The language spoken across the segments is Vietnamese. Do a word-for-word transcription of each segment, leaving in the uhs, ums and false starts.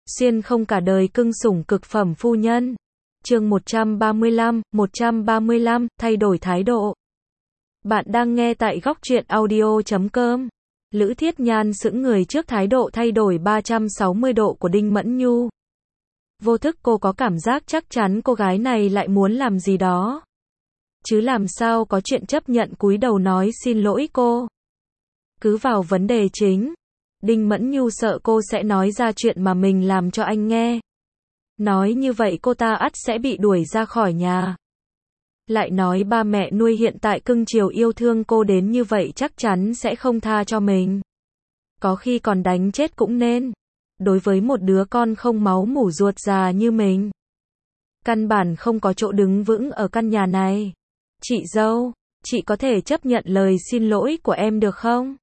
Xuyên không cả đời cưng sủng cực phẩm phu nhân. Chương một trăm ba mươi lăm, một trăm ba mươi lăm, thay đổi thái độ. Bạn đang nghe tại góc truyện audio chấm com. Lữ Thiết Nhan sững người trước thái độ thay đổi ba trăm sáu mươi độ của Đinh Mẫn Nhu. Vô thức cô có cảm giác chắc chắn cô gái này lại muốn làm gì đó. Chứ làm sao có chuyện chấp nhận cúi đầu nói xin lỗi cô. Cứ vào vấn đề chính. Đinh Mẫn Nhu sợ cô sẽ nói ra chuyện mà mình làm cho anh nghe. Nói như vậy cô ta ắt sẽ bị đuổi ra khỏi nhà. Lại nói ba mẹ nuôi hiện tại cưng chiều yêu thương cô đến như vậy chắc chắn sẽ không tha cho mình. Có khi còn đánh chết cũng nên. Đối với một đứa con không máu mủ ruột già như mình. Căn bản không có chỗ đứng vững ở căn nhà này. Chị dâu, chị có thể chấp nhận lời xin lỗi của em được không?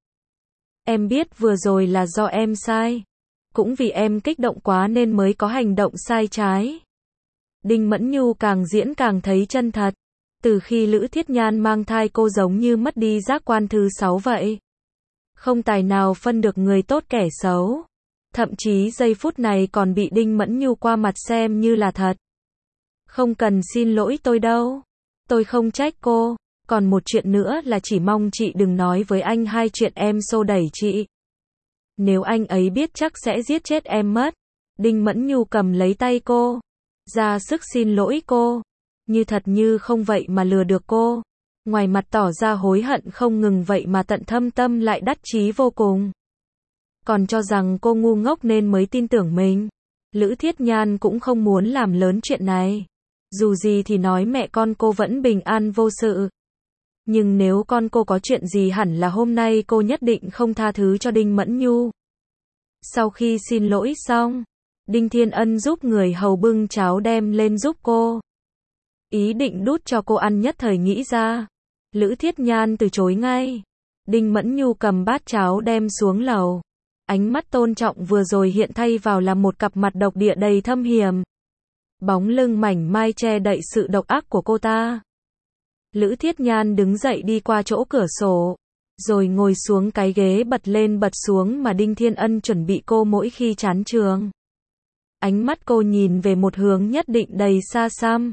Em biết vừa rồi là do em sai. Cũng vì em kích động quá nên mới có hành động sai trái. Đinh Mẫn Nhu càng diễn càng thấy chân thật. Từ khi Lữ Thiết Nhan mang thai cô giống như mất đi giác quan thứ sáu vậy. Không tài nào phân được người tốt kẻ xấu. Thậm chí giây phút này còn bị Đinh Mẫn Nhu qua mặt xem như là thật. Không cần xin lỗi tôi đâu. Tôi không trách cô. Còn một chuyện nữa là chỉ mong chị đừng nói với anh hai chuyện em xô đẩy chị. Nếu anh ấy biết chắc sẽ giết chết em mất. Đinh Mẫn Nhu cầm lấy tay cô. Ra sức xin lỗi cô. Như thật như không vậy mà lừa được cô. Ngoài mặt tỏ ra hối hận không ngừng vậy mà tận thâm tâm lại đắc chí vô cùng. Còn cho rằng cô ngu ngốc nên mới tin tưởng mình. Lữ Thiết Nhan cũng không muốn làm lớn chuyện này. Dù gì thì nói mẹ con cô vẫn bình an vô sự. Nhưng nếu con cô có chuyện gì hẳn là hôm nay cô nhất định không tha thứ cho Đinh Mẫn Nhu. Sau khi xin lỗi xong, Đinh Thiên Ân giúp người hầu bưng cháo đem lên giúp cô. Ý định đút cho cô ăn nhất thời nghĩ ra. Lữ Thiết Nhan từ chối ngay. Đinh Mẫn Nhu cầm bát cháo đem xuống lầu. Ánh mắt tôn trọng vừa rồi hiện thay vào là một cặp mặt độc địa đầy thâm hiểm. Bóng lưng mảnh mai che đậy sự độc ác của cô ta. Lữ Thiết Nhan đứng dậy đi qua chỗ cửa sổ, rồi ngồi xuống cái ghế bật lên bật xuống mà Đinh Thiên Ân chuẩn bị cô mỗi khi chán trường. Ánh mắt cô nhìn về một hướng nhất định đầy xa xăm.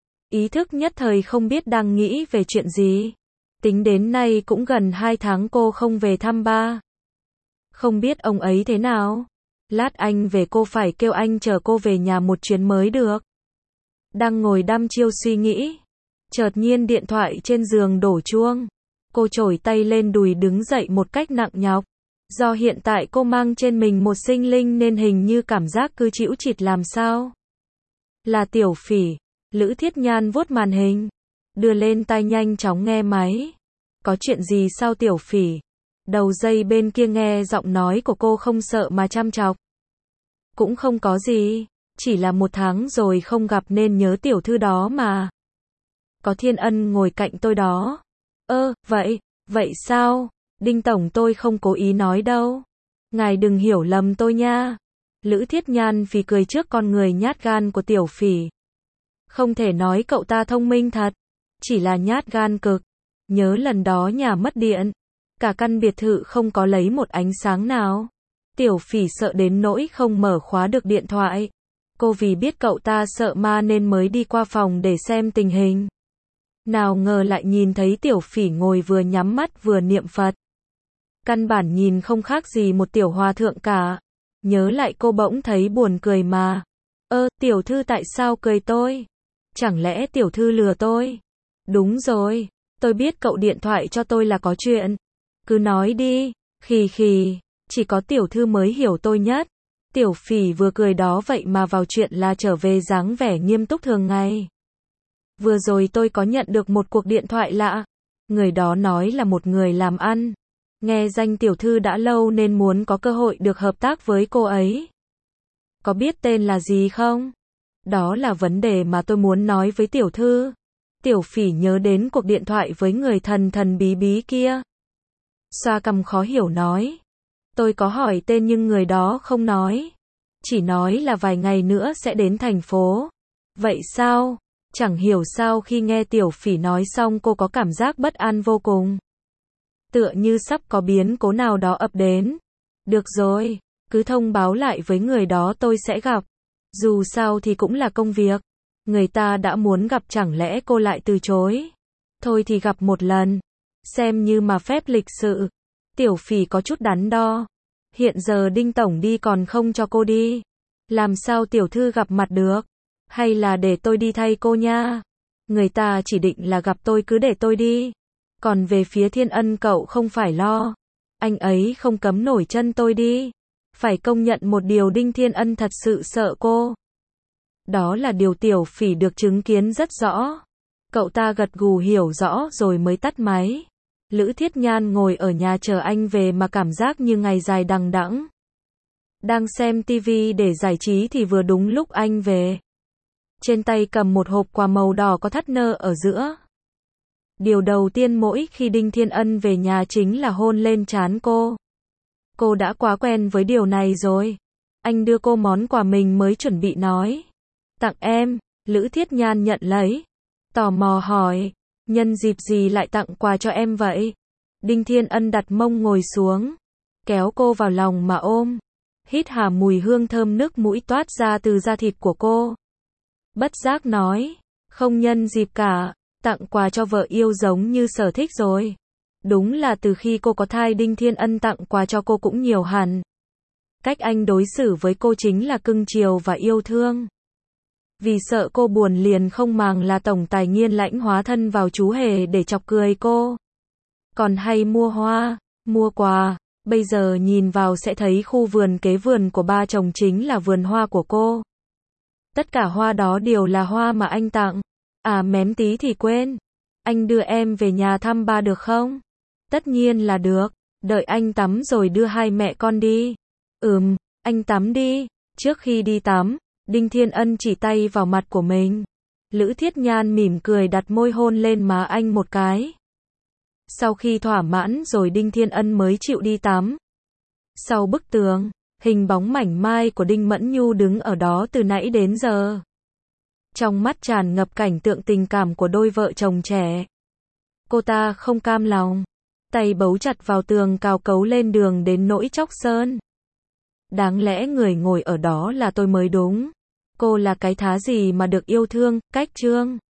Ý thức nhất thời không biết đang nghĩ về chuyện gì. Tính đến nay cũng gần hai tháng cô không về thăm ba. Không biết ông ấy thế nào. Lát anh về cô phải kêu anh chở cô về nhà một chuyến mới được. Đang ngồi đăm chiêu suy nghĩ. Chợt nhiên điện thoại trên giường đổ chuông. Cô chổi tay lên đùi đứng dậy một cách nặng nhọc. Do hiện tại cô mang trên mình một sinh linh nên hình như cảm giác cứ chĩu chịt làm sao. Là Tiểu Phỉ. Lữ Thiết Nhan vuốt màn hình. Đưa lên tai nhanh chóng nghe máy. Có chuyện gì sao Tiểu Phỉ? Đầu dây bên kia nghe giọng nói của cô không sợ mà chăm chọc. Cũng không có gì. Chỉ là một tháng rồi không gặp nên nhớ tiểu thư đó mà. Có Thiên Ân ngồi cạnh tôi đó. Ơ, vậy, vậy sao? Đinh Tổng tôi không cố ý nói đâu. Ngài đừng hiểu lầm tôi nha. Lữ Thiết Nhan phì cười trước con người nhát gan của Tiểu Phỉ. Không thể nói cậu ta thông minh thật. Chỉ là nhát gan cực. Nhớ lần đó nhà mất điện. Cả căn biệt thự không có lấy một ánh sáng nào. Tiểu Phỉ sợ đến nỗi không mở khóa được điện thoại. Cô vì biết cậu ta sợ ma nên mới đi qua phòng để xem tình hình. Nào ngờ lại nhìn thấy Tiểu Phỉ ngồi vừa nhắm mắt vừa niệm Phật. Căn bản nhìn không khác gì một tiểu hòa thượng cả. Nhớ lại cô bỗng thấy buồn cười mà. Ơ, tiểu thư tại sao cười tôi? Chẳng lẽ tiểu thư lừa tôi? Đúng rồi, tôi biết cậu điện thoại cho tôi là có chuyện. Cứ nói đi, khì khì, chỉ có tiểu thư mới hiểu tôi nhất. Tiểu Phỉ vừa cười đó vậy mà vào chuyện là trở về dáng vẻ nghiêm túc thường ngày. Vừa rồi tôi có nhận được một cuộc điện thoại lạ. Người đó nói là một người làm ăn. Nghe danh tiểu thư đã lâu nên muốn có cơ hội được hợp tác với cô ấy. Có biết tên là gì không? Đó là vấn đề mà tôi muốn nói với tiểu thư. Tiểu Phỉ nhớ đến cuộc điện thoại với người thần thần bí bí kia. Xoa cằm khó hiểu nói. Tôi có hỏi tên nhưng người đó không nói. Chỉ nói là vài ngày nữa sẽ đến thành phố. Vậy sao? Chẳng hiểu sao khi nghe Tiểu Phỉ nói xong cô có cảm giác bất an vô cùng. Tựa như sắp có biến cố nào đó ập đến. Được rồi, cứ thông báo lại với người đó tôi sẽ gặp. Dù sao thì cũng là công việc. Người ta đã muốn gặp chẳng lẽ cô lại từ chối. Thôi thì gặp một lần. Xem như mà phép lịch sự. Tiểu Phỉ có chút đắn đo. Hiện giờ Đinh Tổng đi còn không cho cô đi. Làm sao tiểu thư gặp mặt được? Hay là để tôi đi thay cô nha? Người ta chỉ định là gặp tôi cứ để tôi đi. Còn về phía Thiên Ân cậu không phải lo. Anh ấy không cấm nổi chân tôi đi. Phải công nhận một điều, Đinh Thiên Ân thật sự sợ cô. Đó là điều Tiểu Phỉ được chứng kiến rất rõ. Cậu ta gật gù hiểu rõ rồi mới tắt máy. Lữ Thiết Nhan ngồi ở nhà chờ anh về mà cảm giác như ngày dài đằng đẵng. Đang xem tivi để giải trí thì vừa đúng lúc anh về. Trên tay cầm một hộp quà màu đỏ có thắt nơ ở giữa. Điều đầu tiên mỗi khi Đinh Thiên Ân về nhà chính là hôn lên trán cô. Cô đã quá quen với điều này rồi. Anh đưa cô món quà mình mới chuẩn bị nói. Tặng em. Lữ Thiết Nhan nhận lấy. Tò mò hỏi. Nhân dịp gì lại tặng quà cho em vậy? Đinh Thiên Ân đặt mông ngồi xuống. Kéo cô vào lòng mà ôm. Hít hà mùi hương thơm nước mũi toát ra từ da thịt của cô. Bất giác nói. Không nhân dịp cả. Tặng quà cho vợ yêu giống như sở thích rồi. Đúng là từ khi cô có thai Đinh Thiên Ân tặng quà cho cô cũng nhiều hẳn. Cách anh đối xử với cô chính là cưng chiều và yêu thương. Vì sợ cô buồn liền không màng là tổng tài Nghiên Lãnh hóa thân vào chú hề để chọc cười cô. Còn hay mua hoa, mua quà. Bây giờ nhìn vào sẽ thấy khu vườn kế vườn của ba chồng chính là vườn hoa của cô. Tất cả hoa đó đều là hoa mà anh tặng. À mém tí thì quên. Anh đưa em về nhà thăm ba được không? Tất nhiên là được. Đợi anh tắm rồi đưa hai mẹ con đi. Ừm, anh tắm đi. Trước khi đi tắm, Đinh Thiên Ân chỉ tay vào mặt của mình. Lữ Thiết Nhan mỉm cười đặt môi hôn lên má anh một cái. Sau khi thỏa mãn rồi Đinh Thiên Ân mới chịu đi tắm. Sau bức tường, hình bóng mảnh mai của Đinh Mẫn Nhu đứng ở đó từ nãy đến giờ. Trong mắt tràn ngập cảnh tượng tình cảm của đôi vợ chồng trẻ. Cô ta không cam lòng. Tay bấu chặt vào tường cào cấu lên đường đến nỗi chóc sơn. Đáng lẽ người ngồi ở đó là tôi mới đúng. Cô là cái thá gì mà được yêu thương, cách trương.